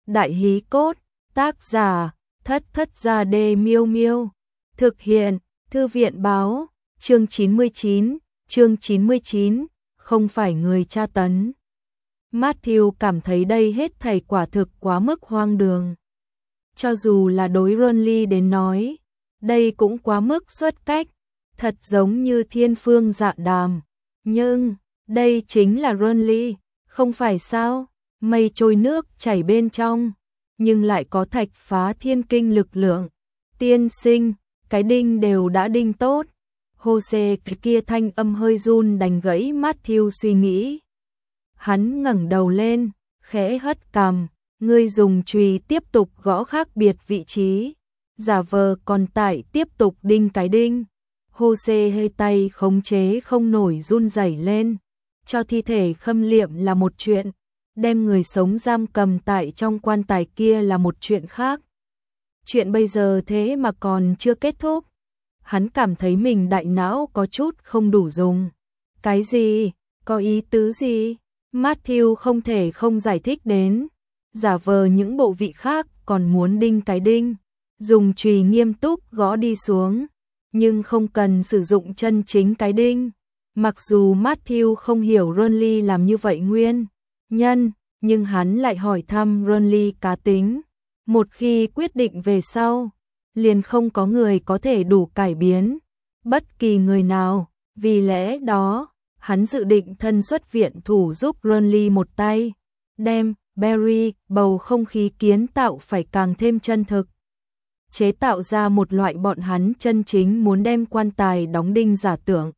Đại hí cốt, tác giả, Thất Thất Gia Đê Miêu Miêu. Thực hiện, Thư viện báo, chương 99, không phải người tra tấn. Matthew cảm thấy đây hết thảy quả thực quá mức hoang đường. Cho dù là đối Ronly đến nói, đây cũng quá mức xuất cách, thật giống như thiên phương dạ đàm. Nhưng, đây chính là Ronly, không phải sao? Mây trôi nước chảy bên trong, nhưng lại có thạch phá thiên kinh lực lượng. Tiên sinh, cái đinh đều đã đinh tốt. Jose cái kia thanh âm hơi run đánh gãy Matthew suy nghĩ. Hắn ngẩng đầu lên, khẽ hất cằm, ngươi dùng chùy tiếp tục gõ khác biệt vị trí, giả vờ còn tại tiếp tục đinh cái đinh. Jose hơi tay khống chế không nổi run rẩy lên, cho thi thể khâm liệm là một chuyện, đem người sống giam cầm tại trong quan tài kia là một chuyện khác. Chuyện bây giờ thế mà còn chưa kết thúc. Hắn cảm thấy mình đại não có chút không đủ dùng. Cái gì? Có ý tứ gì? Matthew không thể không giải thích đến. Giả vờ những bộ vị khác còn muốn đinh cái đinh, dùng chùy nghiêm túc gõ đi xuống, nhưng không cần sử dụng chân chính cái đinh. Mặc dù Matthew không hiểu Ronly làm như vậy nguyên nhân, nhưng hắn lại hỏi thăm Ronly cá tính. Một khi quyết định về sau, liền không có người có thể đủ cải biến bất kỳ người nào. Vì lẽ đó, hắn dự định thân xuất viện thủ giúp Ronly một tay, đem Barry bầu không khí kiến tạo phải càng thêm chân thực, chế tạo ra một loại bọn hắn chân chính muốn đem quan tài đóng đinh giả tưởng.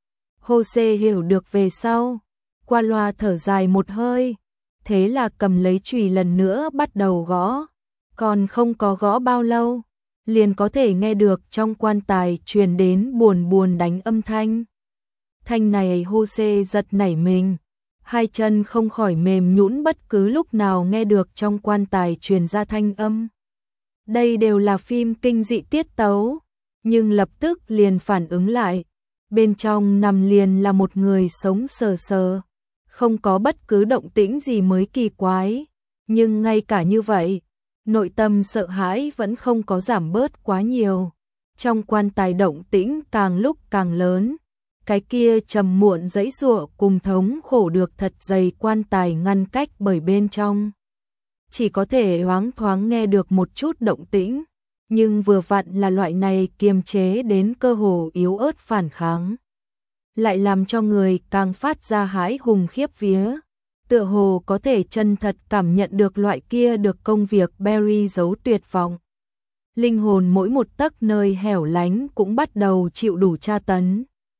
Jose hiểu được về sau, qua loa thở dài một hơi, thế là cầm lấy chùy lần nữa bắt đầu gõ. Còn không có gõ bao lâu, liền có thể nghe được trong quan tài truyền đến buồn buồn đánh âm thanh. Thanh này Jose giật nảy mình, hai chân không khỏi mềm nhũn, bất cứ lúc nào nghe được trong quan tài truyền ra thanh âm. Đây đều là phim kinh dị tiết tấu, nhưng lập tức liền phản ứng lại. Bên trong nằm liền là một người sống sờ sờ, không có bất cứ động tĩnh gì mới kỳ quái. Nhưng ngay cả như vậy, nội tâm sợ hãi vẫn không có giảm bớt quá nhiều. Trong quan tài động tĩnh càng lúc càng lớn, cái kia trầm muộn giãy giụa cùng thống khổ được thật dày quan tài ngăn cách bởi bên trong. Chỉ có thể loáng thoáng nghe được một chút động tĩnh, nhưng vừa vặn là loại này kiềm chế đến cơ hồ yếu ớt phản kháng, lại làm cho người càng phát ra hãi hùng khiếp vía. Tựa hồ có thể chân thật cảm nhận được loại kia được công việc Barry giấu tuyệt vọng. Linh hồn mỗi một tấc nơi hẻo lánh cũng bắt đầu chịu đủ tra tấn.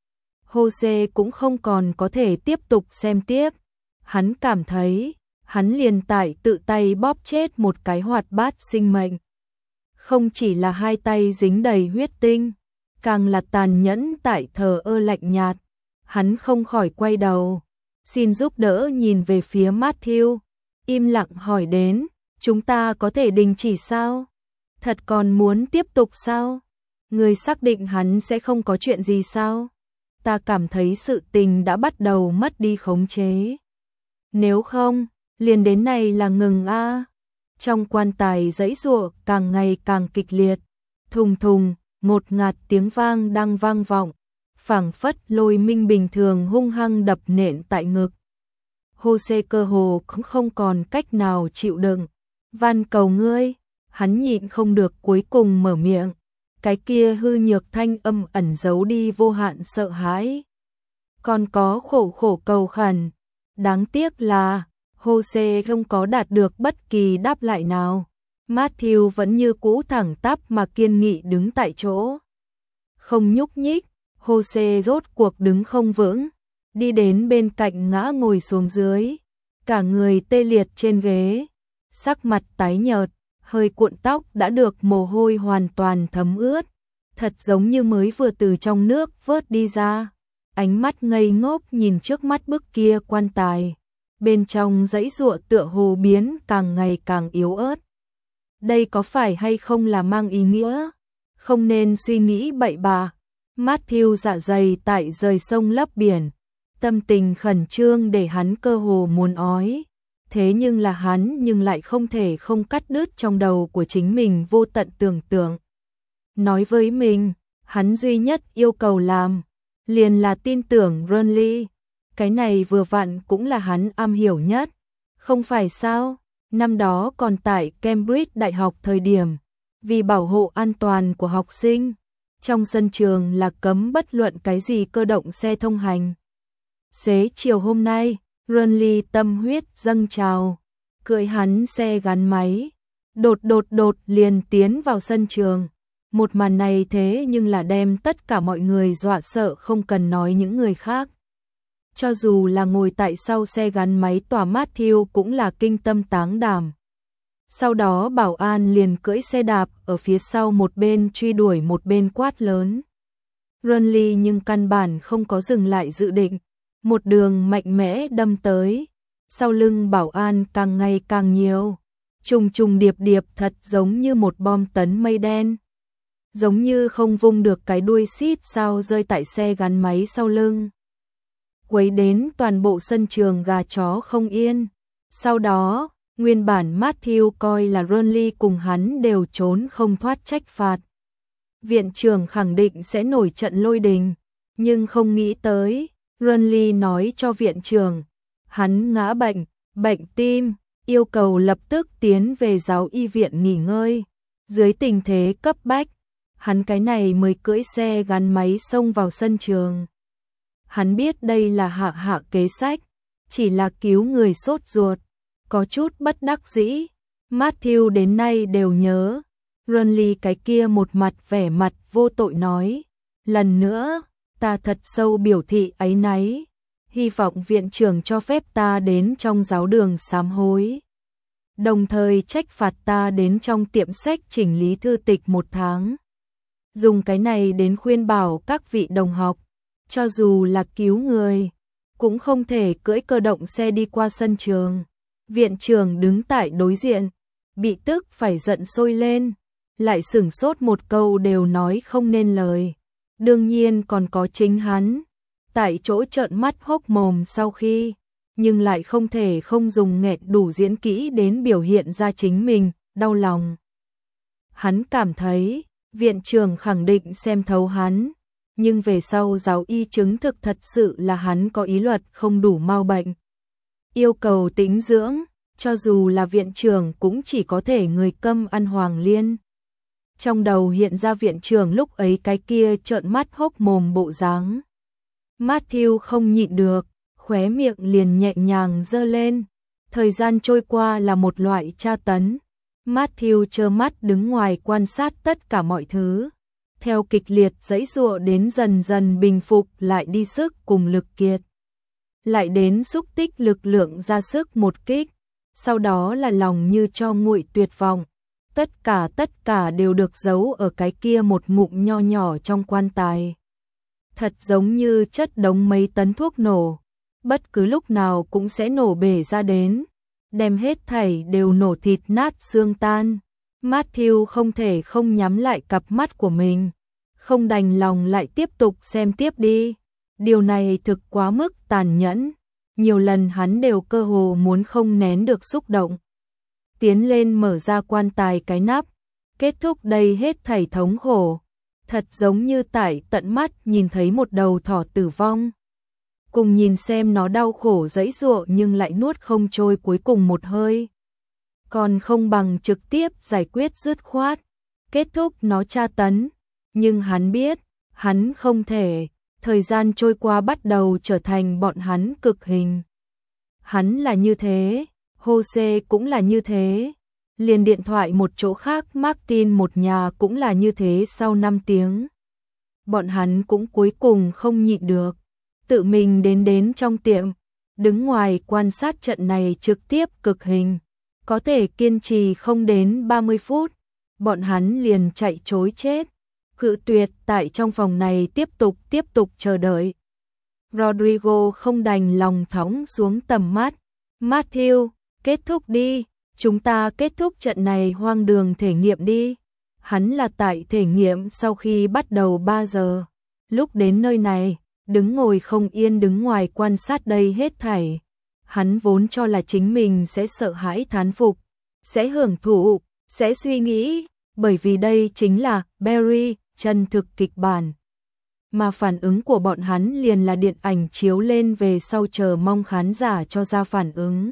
Jose cũng không còn có thể tiếp tục xem tiếp. Hắn cảm thấy, hắn liền tại tự tay bóp chết một cái hoạt bát sinh mệnh. Không chỉ là hai tay dính đầy huyết tinh, càng là tàn nhẫn tại thờ ơ lạnh nhạt. Hắn không khỏi quay đầu, xin giúp đỡ nhìn về phía Matthew, im lặng hỏi đến, chúng ta có thể đình chỉ sao? Thật còn muốn tiếp tục sao? Người xác định hắn sẽ không có chuyện gì sao? Ta cảm thấy sự tình đã bắt đầu mất đi khống chế. Nếu không, liền đến này là ngừng a. Trong quan tài giãy giụa càng ngày càng kịch liệt, thùng thùng, ngột ngạt tiếng vang đang vang vọng, phảng phất lôi minh bình thường hung hăng đập nện tại ngực. Jose cơ hồ cũng không còn cách nào chịu đựng. Van cầu ngươi, hắn nhịn không được cuối cùng mở miệng. Cái kia hư nhược thanh âm ẩn giấu đi vô hạn sợ hãi. Còn có khổ cầu khẩn. Đáng tiếc là, Jose không có đạt được bất kỳ đáp lại nào. Matthew vẫn như cũ thẳng tắp mà kiên nghị đứng tại chỗ, không nhúc nhích. Jose rốt cuộc đứng không vững, đi đến bên cạnh ngã ngồi xuống dưới, cả người tê liệt trên ghế, sắc mặt tái nhợt, hơi cuộn tóc đã được mồ hôi hoàn toàn thấm ướt, thật giống như mới vừa từ trong nước vớt đi ra. Ánh mắt ngây ngốc nhìn trước mắt bức kia quan tài, bên trong giãy giụa tựa hồ biến càng ngày càng yếu ớt. Đây có phải hay không là mang ý nghĩa không nên suy nghĩ bậy bạ? Matthew dạ dày tại rời sông lấp biển, tâm tình khẩn trương để hắn cơ hồ muốn ói. thế nhưng là hắn nhưng lại không thể không cắt đứt trong đầu của chính mình vô tận tưởng tượng. Nói với mình, hắn duy nhất yêu cầu làm, liền là tin tưởng Renly. Cái này vừa vặn cũng là hắn am hiểu nhất, không phải sao? Năm đó còn tại Cambridge Đại học thời điểm, vì bảo hộ an toàn của học sinh, trong sân trường là cấm bất luận cái gì cơ động xe thông hành. Xế chiều hôm nay, Renly tâm huyết dâng trào, cưỡi hắn xe gắn máy, đột liền tiến vào sân trường. Một màn này thế nhưng là đem tất cả mọi người dọa sợ không cần nói những người khác. Cho dù là ngồi tại sau xe gắn máy tòa Matthew cũng là kinh tâm táng đảm. Sau đó bảo an liền cưỡi xe đạp ở phía sau một bên truy đuổi một bên quát lớn. Renly nhưng căn bản không có dừng lại dự định, một đường mạnh mẽ đâm tới. Sau lưng bảo an càng ngày càng nhiều, trùng điệp thật giống như một bom tấn mây đen. Giống như không vung được cái đuôi xít sao rơi tại xe gắn máy sau lưng. Quấy đến toàn bộ sân trường gà chó không yên. Sau đó, nguyên bản Matthew coi là Renly cùng hắn đều trốn không thoát trách phạt. Viện trưởng khẳng định sẽ nổi trận lôi đình, nhưng không nghĩ tới, Renly nói cho viện trưởng, hắn ngã bệnh tim, yêu cầu lập tức tiến về giáo y viện nghỉ ngơi. Dưới tình thế cấp bách, hắn cái này mới cưỡi xe gắn máy xông vào sân trường. Hắn biết đây là hạ kế sách, chỉ là cứu người sốt ruột, có chút bất đắc dĩ. Matthew đến nay đều nhớ, Renly cái kia một mặt vẻ mặt vô tội nói, lần nữa, ta thật sâu biểu thị áy náy, hy vọng viện trưởng cho phép ta đến trong giáo đường sám hối. Đồng thời trách phạt ta đến trong tiệm sách chỉnh lý thư tịch 1 tháng. Dùng cái này đến khuyên bảo các vị đồng học, cho dù là cứu người, cũng không thể cưỡi cơ động xe đi qua sân trường. Viện trưởng đứng tại đối diện, bị tức phải giận sôi lên, lại sửng sốt một câu đều nói không nên lời. Đương nhiên còn có chính hắn, tại chỗ trợn mắt hốc mồm sau khi, nhưng lại không thể không dùng nghẹn đủ diễn kỹ đến biểu hiện ra chính mình, đau lòng. Hắn cảm thấy, viện trưởng khẳng định xem thấu hắn, nhưng về sau giáo y chứng thực thật sự là hắn có ý luật không đủ mau bệnh. Yêu cầu tĩnh dưỡng, cho dù là viện trưởng cũng chỉ có thể người câm ăn hoàng liên. Trong đầu hiện ra viện trưởng lúc ấy cái kia trợn mắt hốc mồm bộ dáng. Matthew không nhịn được, khóe miệng liền nhẹ nhàng giơ lên. Thời gian trôi qua là một loại tra tấn. Matthew trơ mắt đứng ngoài quan sát tất cả mọi thứ. Theo kịch liệt giãy giụa đến dần dần bình phục lại đi sức cùng lực kiệt. Lại đến xúc tích lực lượng ra sức một kích. Sau đó là lòng như cho nguội tuyệt vọng. Tất cả đều được giấu ở cái kia một ngụm nho nhỏ trong quan tài. Thật giống như chất đống mấy tấn thuốc nổ. Bất cứ lúc nào cũng sẽ nổ bể ra đến. Đem hết thảy đều nổ thịt nát xương tan. Matthew không thể không nhắm lại cặp mắt của mình. Không đành lòng lại tiếp tục xem tiếp đi. Điều này thực quá mức tàn nhẫn. Nhiều lần hắn đều cơ hồ muốn không nén được xúc động. Tiến lên mở ra quan tài cái nắp. Kết thúc đây hết thảy thống khổ. Thật giống như tại tận mắt nhìn thấy một đầu thỏ tử vong. Cùng nhìn xem nó đau khổ giãy giụa nhưng lại nuốt không trôi cuối cùng một hơi. Còn không bằng trực tiếp giải quyết dứt khoát. Kết thúc nó tra tấn. Nhưng hắn biết, hắn không thể. Thời gian trôi qua bắt đầu trở thành bọn hắn cực hình. Hắn là như thế, Jose cũng là như thế. Liền điện thoại một chỗ khác Martin một nhà cũng là như thế sau 5 tiếng. Bọn hắn cũng cuối cùng không nhịn được. Tự mình đến trong tiệm, đứng ngoài quan sát trận này trực tiếp cực hình. Có thể kiên trì không đến 30 phút, bọn hắn liền chạy trối chết. Cự tuyệt tại trong phòng này tiếp tục chờ đợi. Rodrigo không đành lòng thõng xuống tầm mắt. Matthew, kết thúc đi, chúng ta kết thúc trận này hoang đường thể nghiệm đi. Hắn là tại thể nghiệm sau khi bắt đầu 3 giờ. Lúc đến nơi này, đứng ngồi không yên đứng ngoài quan sát đây hết thảy. Hắn vốn cho là chính mình sẽ sợ hãi thán phục, sẽ hưởng thụ, sẽ suy nghĩ, bởi vì đây chính là Barry, chân thực kịch bản. Mà phản ứng của bọn hắn liền là điện ảnh chiếu lên về sau chờ mong khán giả cho ra phản ứng.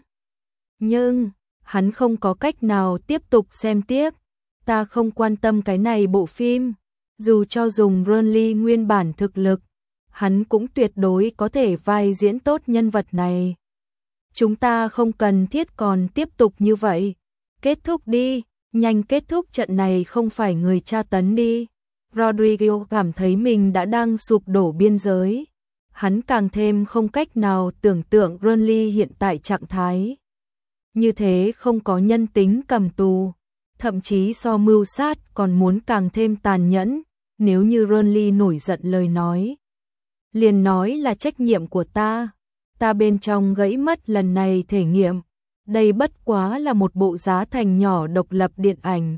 Nhưng, hắn không có cách nào tiếp tục xem tiếp. Ta không quan tâm cái này bộ phim. Dù cho dùng Burnley nguyên bản thực lực, hắn cũng tuyệt đối có thể vai diễn tốt nhân vật này. Chúng ta không cần thiết còn tiếp tục như vậy. Kết thúc đi, nhanh kết thúc trận này không phải người tra tấn đi. Rodrigo cảm thấy mình đã đang sụp đổ biên giới. Hắn càng thêm không cách nào tưởng tượng Burnley hiện tại trạng thái. Như thế không có nhân tính cầm tù, thậm chí so mưu sát còn muốn càng thêm tàn nhẫn. Nếu như Burnley nổi giận lời nói, liền nói là trách nhiệm của ta. Ta bên trong gãy mất lần này thể nghiệm. Đây bất quá là một bộ giá thành nhỏ độc lập điện ảnh.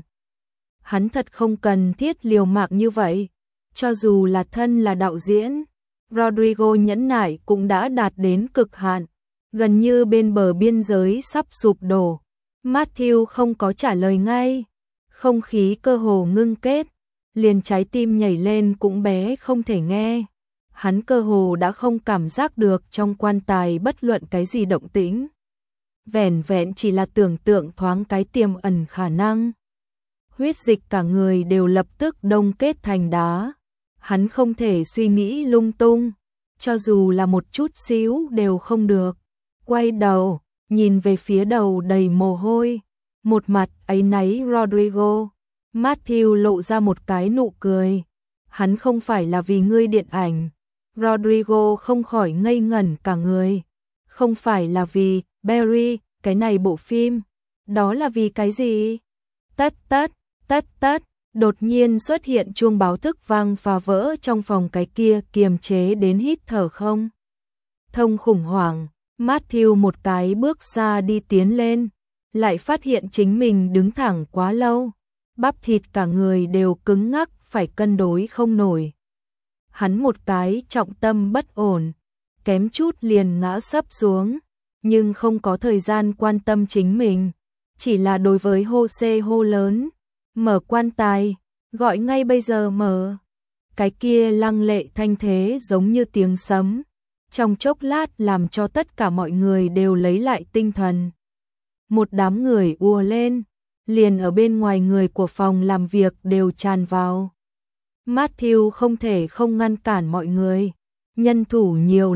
Hắn thật không cần thiết liều mạng như vậy. Cho dù là thân là đạo diễn, Rodrigo nhẫn nại cũng đã đạt đến cực hạn, gần như bên bờ biên giới sắp sụp đổ. Matthew không có trả lời ngay. Không khí cơ hồ ngưng kết, liền trái tim nhảy lên cũng bé không thể nghe. Hắn cơ hồ đã không cảm giác được trong quan tài bất luận cái gì động tĩnh. Vẻn vẹn chỉ là tưởng tượng thoáng cái tiềm ẩn khả năng. Huyết dịch cả người đều lập tức đông kết thành đá. Hắn không thể suy nghĩ lung tung, cho dù là một chút xíu đều không được. Quay đầu, nhìn về phía đầu đầy mồ hôi, một mặt áy náy Rodrigo. Matthew lộ ra một cái nụ cười. Hắn không phải là vì ngươi điện ảnh. Rodrigo không khỏi ngây ngẩn cả người. Không phải là vì Barry, cái này bộ phim. Đó là vì cái gì? Tất tất, đột nhiên xuất hiện chuông báo thức vang phá vỡ trong phòng cái kia kiềm chế đến hít thở không thông khủng hoảng. Matthew một cái bước xa đi tiến lên, lại phát hiện chính mình đứng thẳng quá lâu. Bắp thịt cả người đều cứng ngắc phải cân đối không nổi. Hắn một cái trọng tâm bất ổn, kém chút liền ngã sấp xuống, nhưng không có thời gian quan tâm chính mình, chỉ là đối với Jose hô lớn, mở quan tài, gọi ngay bây giờ mở. Cái kia lăng lệ thanh thế giống như tiếng sấm, trong chốc lát làm cho tất cả mọi người đều lấy lại tinh thần. Một đám người ùa lên, liền ở bên ngoài người của phòng làm việc đều tràn vào. Matthew không thể không ngăn cản mọi người. Nhân thủ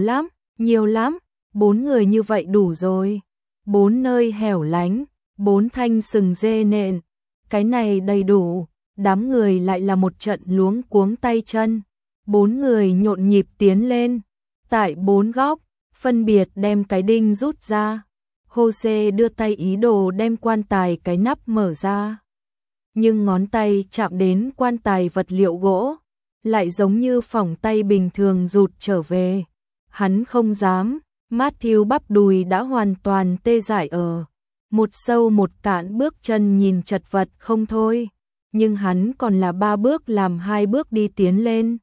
nhiều lắm, 4 người như vậy đủ rồi. 4 nơi hẻo lánh, 4 thanh sừng dê nện, cái này đầy đủ. Đám người lại là một trận luống cuống tay chân. 4 người nhộn nhịp tiến lên, tại 4 góc, phân biệt đem cái đinh rút ra. Jose đưa tay ý đồ đem quan tài cái nắp mở ra. Nhưng ngón tay chạm đến quan tài vật liệu gỗ, lại giống như phỏng tay bình thường rụt trở về. Hắn không dám, Matthew bắp đùi đã hoàn toàn tê dại ở. Một sâu một cạn bước chân nhìn chật vật không thôi. Nhưng hắn còn là 3 bước làm 2 bước đi tiến lên.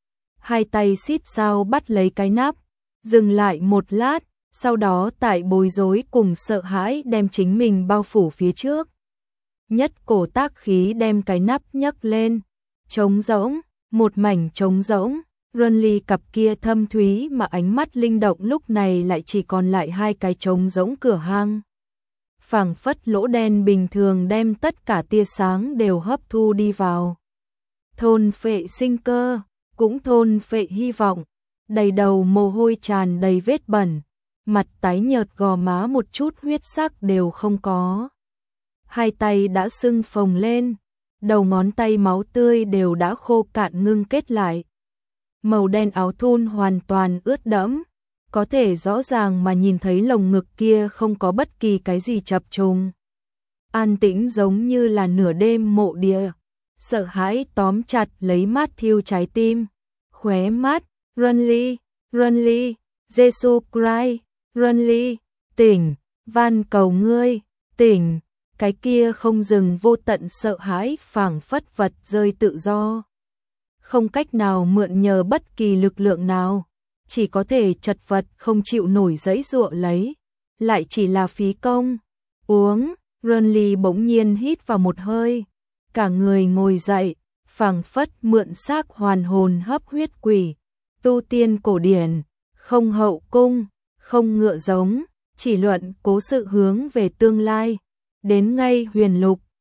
Hai tay xít sao bắt lấy cái nắp, dừng lại một lát, sau đó tại bối rối cùng sợ hãi đem chính mình bao phủ phía trước. Nhất cổ tác khí đem cái nắp nhấc lên, trống rỗng, một mảnh trống rỗng. Burnley cặp kia thâm thúy mà ánh mắt linh động lúc này lại chỉ còn lại 2 cái trống rỗng cửa hang. Phảng phất lỗ đen bình thường đem tất cả tia sáng đều hấp thu đi vào. Thôn phệ sinh cơ, cũng thôn phệ hy vọng. Đầy đầu mồ hôi tràn đầy vết bẩn, mặt tái nhợt gò má một chút huyết sắc đều không có. Hai tay đã sưng phồng lên, đầu ngón tay máu tươi đều đã khô cạn ngưng kết lại. Màu đen áo thun hoàn toàn ướt đẫm, có thể rõ ràng mà nhìn thấy lồng ngực kia không có bất kỳ cái gì chập trùng. An tĩnh giống như là nửa đêm mộ địa, sợ hãi tóm chặt lấy Matthew trái tim. Khóe mắt, Burnley, Jesus Christ, Burnley, tỉnh, van cầu ngươi, tỉnh. Cái kia không dừng vô tận sợ hãi phảng phất vật rơi tự do. Không cách nào mượn nhờ bất kỳ lực lượng nào, chỉ có thể chật vật không chịu nổi giãy giụa lấy. lại chỉ là phí công. Uống, Renly bỗng nhiên hít vào một hơi, cả người ngồi dậy, phảng phất mượn xác hoàn hồn hấp huyết quỷ, tu tiên cổ điển, không hậu cung, không ngựa giống, chỉ luận cố sự hướng về tương lai, đến ngay huyền lục,